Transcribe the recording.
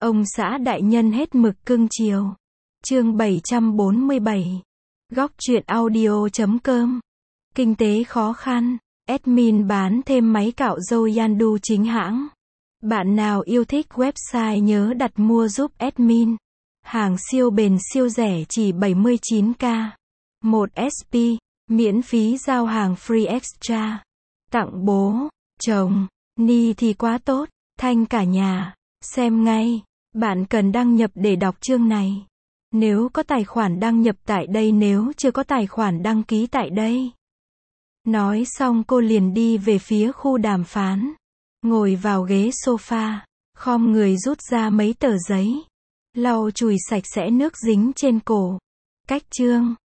Ông xã đại nhân hết mực cưng chiều. Chương 747. Góc truyện audio.com. Kinh tế khó khăn. Admin bán thêm máy cạo râu Yandu chính hãng. Bạn nào yêu thích website nhớ đặt mua giúp admin. Hàng siêu bền siêu rẻ chỉ 79k. 1 SP. Miễn phí giao hàng free extra. Tặng bố, chồng, Ni thì quá tốt. Thanh cả nhà. Xem ngay. Bạn cần đăng nhập để đọc chương này. Nếu có tài khoản đăng nhập tại đây, nếu chưa có tài khoản đăng ký tại đây. Nói xong cô liền đi về phía khu đàm phán. Ngồi vào ghế sofa, khom người rút ra mấy tờ giấy. Lau chùi sạch sẽ nước dính trên cổ. Cách chương.